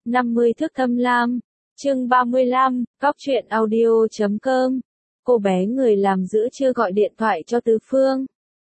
50 thước thâm lam. Chương 35, Góc truyện audio.com. Cô bé người làm giữa trưa gọi điện thoại cho Từ Phương.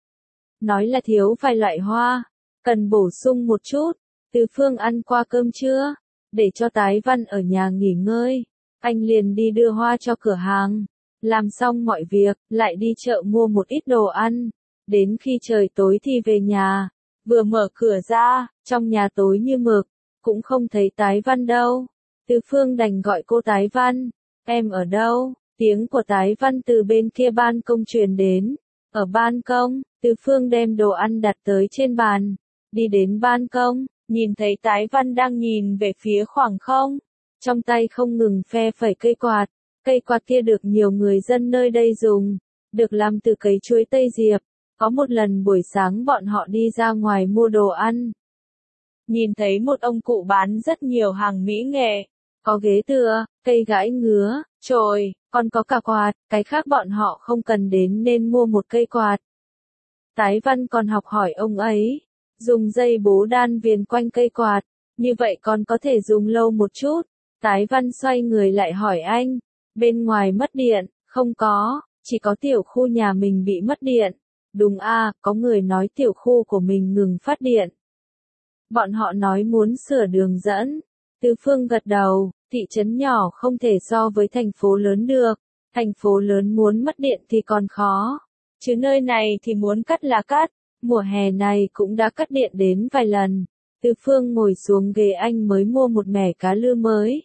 Nói là thiếu vài loại hoa, cần bổ sung một chút. Từ Phương ăn qua cơm trưa, để cho Tái Văn ở nhà nghỉ ngơi. Anh liền đi đưa hoa cho cửa hàng. Làm xong mọi việc, lại đi chợ mua một ít đồ ăn. Đến khi trời tối thì về nhà. Vừa mở cửa ra, trong nhà tối như mực, cũng không thấy Tái Văn đâu. Từ Phương đành gọi cô Tái Văn. Em ở đâu? Tiếng của Tái Văn từ bên kia ban công truyền đến. Ở ban công, Từ Phương đem đồ ăn đặt tới trên bàn. Đi đến ban công, nhìn thấy Tái Văn đang nhìn về phía khoảng không. Trong tay không ngừng phe phẩy cây quạt. Cây quạt kia được nhiều người dân nơi đây dùng. Được làm từ cấy chuối Tây Diệp. Có một lần buổi sáng bọn họ đi ra ngoài mua đồ ăn. Nhìn thấy một ông cụ bán rất nhiều hàng mỹ nghệ. Có ghế tựa, cây gãi ngứa, chổi, còn có cả quạt, cái khác bọn họ không cần đến nên mua một cây quạt. Tái Văn còn học hỏi ông ấy, dùng dây bố đan viền quanh cây quạt, như vậy còn có thể dùng lâu một chút. Tái Văn xoay người lại hỏi anh, bên ngoài mất điện, không có, chỉ có tiểu khu nhà mình bị mất điện. Đúng à, có người nói tiểu khu của mình ngừng phát điện. Bọn họ nói muốn sửa đường dẫn. Từ Phương gật đầu, thị trấn nhỏ không thể so với thành phố lớn được. Thành phố lớn muốn mất điện thì còn khó. Chứ nơi này thì muốn cắt là cắt. Mùa hè này cũng đã cắt điện đến vài lần. Từ Phương ngồi xuống ghế anh mới mua một mẻ cá lư mới.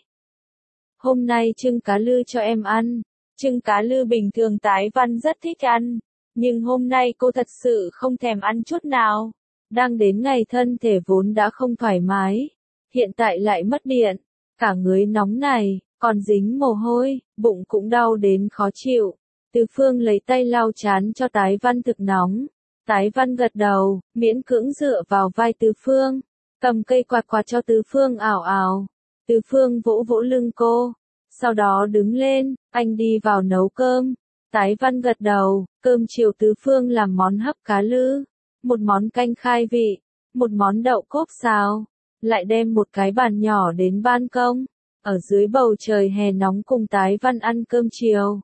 Hôm nay trưng cá lư cho em ăn. Trưng cá lư bình thường Tái Văn rất thích ăn. Nhưng hôm nay cô thật sự không thèm ăn chút nào. Đang đến ngày thân thể vốn đã không thoải mái. Hiện tại lại mất điện. Cả người nóng này, còn dính mồ hôi, bụng cũng đau đến khó chịu. Từ Phương lấy tay lau chán cho Tái Văn thực nóng. Tái Văn gật đầu, miễn cưỡng dựa vào vai Từ Phương. Cầm cây quạt quạt cho Từ Phương ảo ảo. Từ Phương vỗ vỗ lưng cô. Sau đó đứng lên, anh đi vào nấu cơm. Tái Văn gật đầu, cơm chiều Từ Phương làm món hấp cá lư. Một món canh khai vị. Một món đậu cốp xào. Lại đem một cái bàn nhỏ đến ban công. Ở dưới bầu trời hè nóng cùng Tái Văn ăn cơm chiều.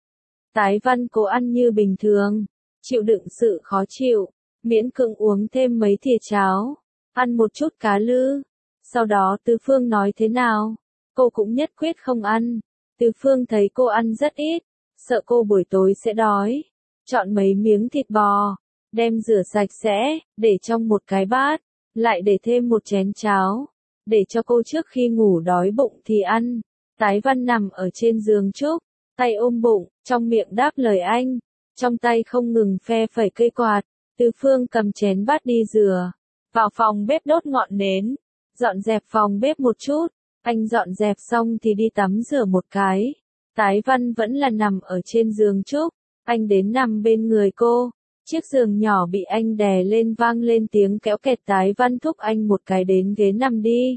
Tái Văn cố ăn như bình thường. Chịu đựng sự khó chịu. Miễn cưỡng uống thêm mấy thìa cháo. Ăn một chút cá lư. Sau đó Từ Phương nói thế nào? Cô cũng nhất quyết không ăn. Từ Phương thấy cô ăn rất ít. Sợ cô buổi tối sẽ đói. Chọn mấy miếng thịt bò. Đem rửa sạch sẽ, để trong một cái bát. Lại để thêm một chén cháo. Để cho cô trước khi ngủ đói bụng thì ăn. Tái Văn nằm ở trên giường trúc. Tay ôm bụng, trong miệng đáp lời anh. Trong tay không ngừng phe phẩy cây quạt. Từ Phương cầm chén bát đi rửa. Vào phòng bếp đốt ngọn nến. Dọn dẹp phòng bếp một chút. Anh dọn dẹp xong thì đi tắm rửa một cái. Tái Văn vẫn là nằm ở trên giường trúc. Anh đến nằm bên người cô. Chiếc giường nhỏ bị anh đè lên vang lên tiếng kéo kẹt. Tái Văn thúc anh một cái đến ghế nằm đi.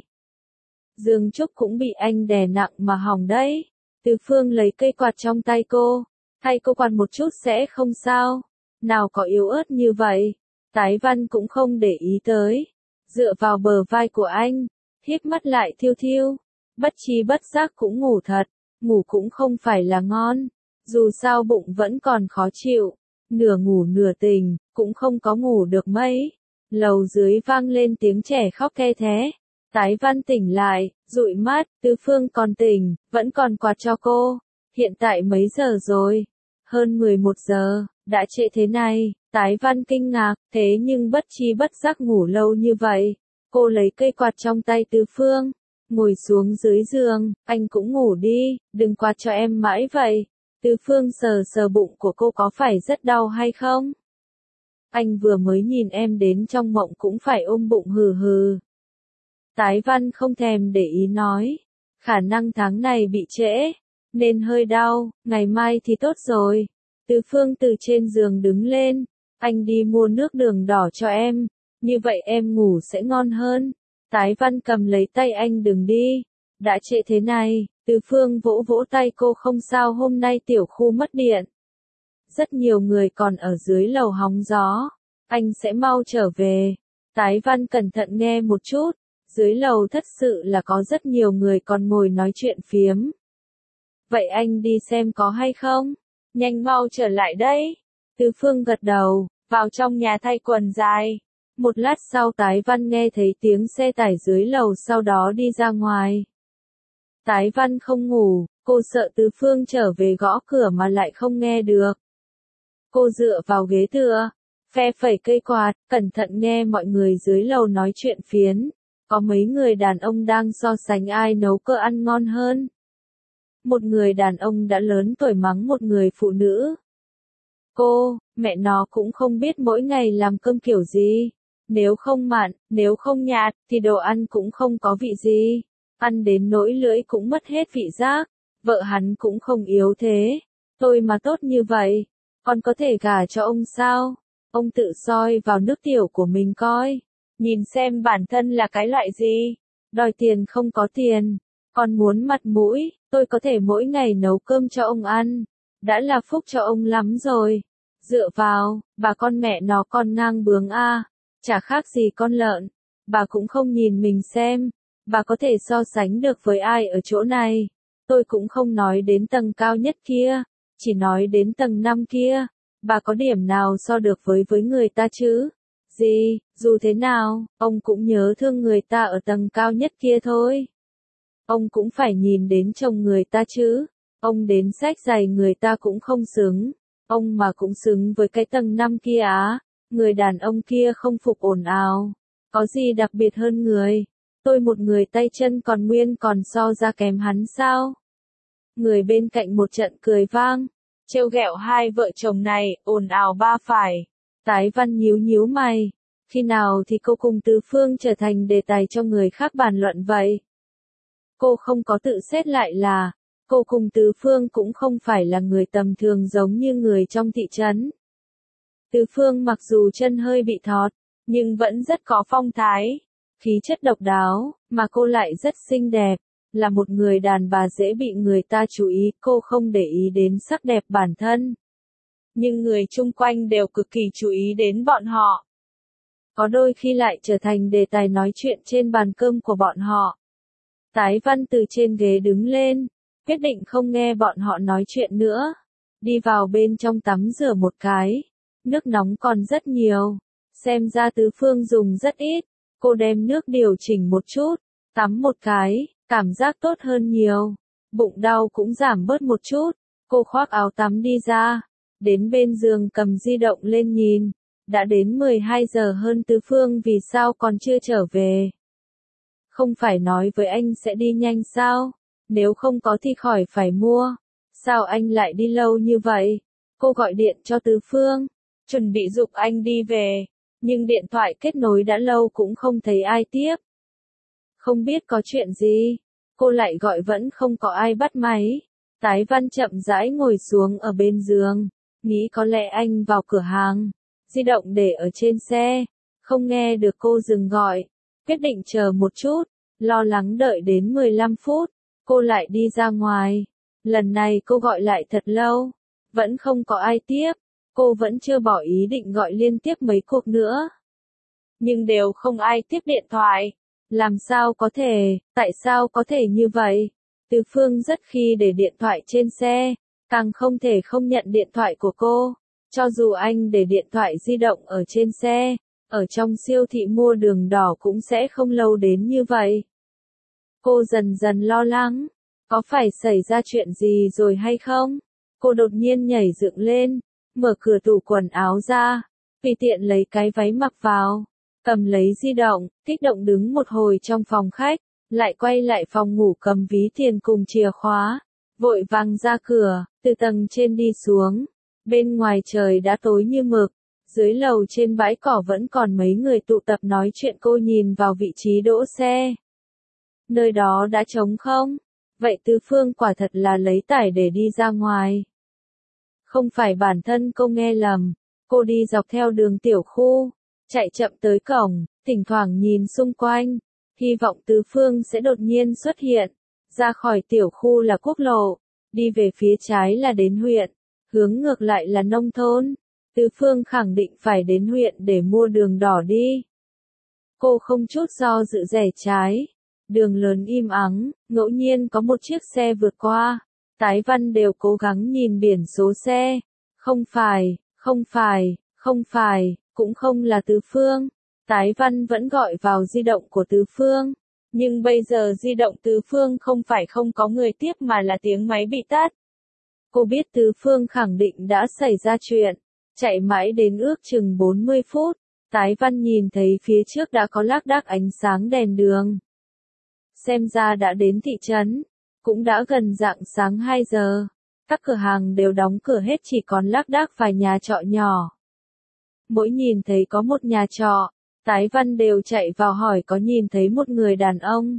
Giường trúc cũng bị anh đè nặng mà hỏng đấy. Từ Phương lấy cây quạt trong tay cô. Thay cô quạt một chút sẽ không sao. Nào có yếu ớt như vậy. Tái Văn cũng không để ý tới. Dựa vào bờ vai của anh. Híp mắt lại thiêu thiêu. Bất chi bất giác cũng ngủ thật. Ngủ cũng không phải là ngon. Dù sao bụng vẫn còn khó chịu. Nửa ngủ nửa tỉnh, cũng không có ngủ được mấy. Lầu dưới vang lên tiếng trẻ khóc the thé. Tái Văn tỉnh lại, dụi mắt, Từ Phương còn tỉnh, vẫn còn quạt cho cô. Hiện tại mấy giờ rồi? Hơn 11 giờ, đã trễ thế này. Tái Văn kinh ngạc, thế nhưng bất chi bất giác ngủ lâu như vậy. Cô lấy cây quạt trong tay Từ Phương, ngồi xuống dưới giường, anh cũng ngủ đi, đừng quạt cho em mãi vậy. Từ Phương sờ sờ bụng của cô có phải rất đau hay không? Anh vừa mới nhìn em đến trong mộng cũng phải ôm bụng hừ hừ. Tái Văn không thèm để ý nói. Khả năng tháng này bị trễ, nên hơi đau, ngày mai thì tốt rồi. Từ Phương từ trên giường đứng lên. Anh đi mua nước đường đỏ cho em. Như vậy em ngủ sẽ ngon hơn. Tái Văn cầm lấy tay anh đừng đi. Đã trễ thế này. Từ Phương vỗ vỗ tay cô không sao hôm nay tiểu khu mất điện. Rất nhiều người còn ở dưới lầu hóng gió. Anh sẽ mau trở về. Tái Văn cẩn thận nghe một chút. Dưới lầu thật sự là có rất nhiều người còn ngồi nói chuyện phiếm. Vậy anh đi xem có hay không? Nhanh mau trở lại đây. Tứ Phương gật đầu, vào trong nhà thay quần dài. Một lát sau Tái Văn nghe thấy tiếng xe tải dưới lầu sau đó đi ra ngoài. Tái Văn không ngủ, cô sợ Tứ Phương trở về gõ cửa mà lại không nghe được. Cô dựa vào ghế tựa, phe phẩy cây quạt, cẩn thận nghe mọi người dưới lầu nói chuyện phiếm. Có mấy người đàn ông đang so sánh ai nấu cơm ăn ngon hơn. Một người đàn ông đã lớn tuổi mắng một người phụ nữ. Cô, mẹ nó cũng không biết mỗi ngày làm cơm kiểu gì. Nếu không mặn, nếu không nhạt, thì đồ ăn cũng không có vị gì. Ăn đến nỗi lưỡi cũng mất hết vị giác. Vợ hắn cũng không yếu thế. Tôi mà tốt như vậy, còn có thể gả cho ông sao? Ông tự soi vào nước tiểu của mình coi. Nhìn xem bản thân là cái loại gì. Đòi tiền không có tiền. Còn muốn mặt mũi, tôi có thể mỗi ngày nấu cơm cho ông ăn. Đã là phúc cho ông lắm rồi. Dựa vào, bà con mẹ nó con ngang bướng a, chả khác gì con lợn. Bà cũng không nhìn mình xem. Bà có thể so sánh được với ai ở chỗ này. Tôi cũng không nói đến tầng cao nhất kia. Chỉ nói đến tầng 5 kia. Bà có điểm nào so được với người ta chứ? Gì, dù thế nào, ông cũng nhớ thương người ta ở tầng cao nhất kia thôi. Ông cũng phải nhìn đến chồng người ta chứ. Ông đến xách giày người ta cũng không xứng. Ông mà cũng xứng với cái tầng 5 kia á. Người đàn ông kia không phục ồn ào. Có gì đặc biệt hơn người. Tôi một người tay chân còn nguyên còn so ra kém hắn sao? Người bên cạnh một trận cười vang. Trêu ghẹo hai vợ chồng này, ồn ào ba phải. Tái Văn nhíu nhíu mày. Khi nào thì cô cùng Tứ Phương trở thành đề tài cho người khác bàn luận vậy? Cô không có tự xét lại là, cô cùng Tứ Phương cũng không phải là người tầm thường giống như người trong thị trấn. Tứ Phương mặc dù chân hơi bị thọt, nhưng vẫn rất có phong thái, khí chất độc đáo, mà cô lại rất xinh đẹp, là một người đàn bà dễ bị người ta chú ý, cô không để ý đến sắc đẹp bản thân. Nhưng người chung quanh đều cực kỳ chú ý đến bọn họ. Có đôi khi lại trở thành đề tài nói chuyện trên bàn cơm của bọn họ. Tái Văn từ trên ghế đứng lên, quyết định không nghe bọn họ nói chuyện nữa. Đi vào bên trong tắm rửa một cái. Nước nóng còn rất nhiều. Xem ra Tứ Phương dùng rất ít. Cô đem nước điều chỉnh một chút. Tắm một cái, cảm giác tốt hơn nhiều. Bụng đau cũng giảm bớt một chút. Cô khoác áo tắm đi ra. Đến bên giường cầm di động lên nhìn. Đã đến 12 giờ hơn, Tứ Phương vì sao còn chưa trở về? Không phải nói với anh sẽ đi nhanh sao? Nếu không có thì khỏi phải mua. Sao anh lại đi lâu như vậy? Cô gọi điện cho Tứ Phương, chuẩn bị giục anh đi về. Nhưng điện thoại kết nối đã lâu cũng không thấy ai tiếp. Không biết có chuyện gì. Cô lại gọi vẫn không có ai bắt máy. Tái Văn chậm rãi ngồi xuống ở bên giường. Nghĩ có lẽ anh vào cửa hàng. Di động để ở trên xe. Không nghe được cô dừng gọi. Quyết định chờ một chút. Lo lắng đợi đến 15 phút. Cô lại đi ra ngoài. Lần này cô gọi lại thật lâu. Vẫn không có ai tiếp. Cô vẫn chưa bỏ ý định gọi liên tiếp mấy cuộc nữa. Nhưng đều không ai tiếp điện thoại. Làm sao có thể, tại sao có thể như vậy? Tứ Phương rất khi để điện thoại trên xe. Càng không thể không nhận điện thoại của cô. Cho dù anh để điện thoại di động ở trên xe, ở trong siêu thị mua đường đỏ cũng sẽ không lâu đến như vậy. Cô dần dần lo lắng. Có phải xảy ra chuyện gì rồi hay không? Cô đột nhiên nhảy dựng lên, mở cửa tủ quần áo ra, tùy tiện lấy cái váy mặc vào, cầm lấy di động, kích động đứng một hồi trong phòng khách, lại quay lại phòng ngủ cầm ví tiền cùng chìa khóa, vội vàng ra cửa, từ tầng trên đi xuống. Bên ngoài trời đã tối như mực, dưới lầu trên bãi cỏ vẫn còn mấy người tụ tập nói chuyện. Cô nhìn vào vị trí đỗ xe. Nơi đó đã trống không? Vậy Tứ Phương quả thật là lấy tải để đi ra ngoài. Không phải bản thân cô nghe lầm, cô đi dọc theo đường tiểu khu, chạy chậm tới cổng, thỉnh thoảng nhìn xung quanh, hy vọng Tứ Phương sẽ đột nhiên xuất hiện. Ra khỏi tiểu khu là quốc lộ, đi về phía trái là đến huyện, hướng ngược lại là nông thôn. Tứ Phương khẳng định phải đến huyện để mua đường đỏ đi. Cô không chút do dự rẽ trái. Đường lớn im ắng, ngẫu nhiên có một chiếc xe vượt qua. Tái Văn đều cố gắng nhìn biển số xe. Không phải, không phải, không phải, cũng không là Tứ Phương. Tái Văn vẫn gọi vào di động của Tứ Phương. Nhưng bây giờ di động Tứ Phương không phải không có người tiếp mà là tiếng máy bị tắt. Cô biết Tứ Phương khẳng định đã xảy ra chuyện. Chạy mãi đến ước chừng 40 phút. Tái Văn nhìn thấy phía trước đã có lác đác ánh sáng đèn đường. Xem ra đã đến thị trấn. Cũng đã gần rạng sáng 2 giờ. Các cửa hàng đều đóng cửa hết, chỉ còn lác đác vài nhà trọ nhỏ. Mỗi nhìn thấy có một nhà trọ, Tái Văn đều chạy vào hỏi có nhìn thấy một người đàn ông.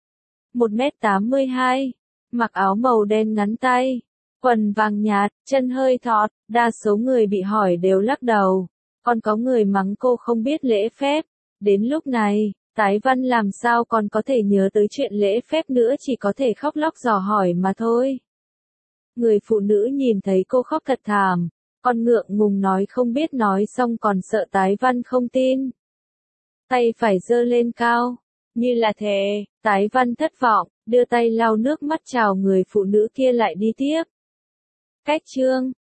1m82, mặc áo màu đen ngắn tay, quần vàng nhạt, chân hơi thọt, đa số người bị hỏi đều lắc đầu. Còn có người mắng cô không biết lễ phép. Đến lúc này, Tái Văn làm sao còn có thể nhớ tới chuyện lễ phép nữa, chỉ có thể khóc lóc dò hỏi mà thôi. Người phụ nữ nhìn thấy cô khóc thật thảm, còn ngượng ngùng nói không biết, nói xong còn sợ Tái Văn không tin. Tay phải giơ lên cao, như là thề. Tái Văn thất vọng, đưa tay lau nước mắt chào người phụ nữ kia lại đi tiếp. Cách chương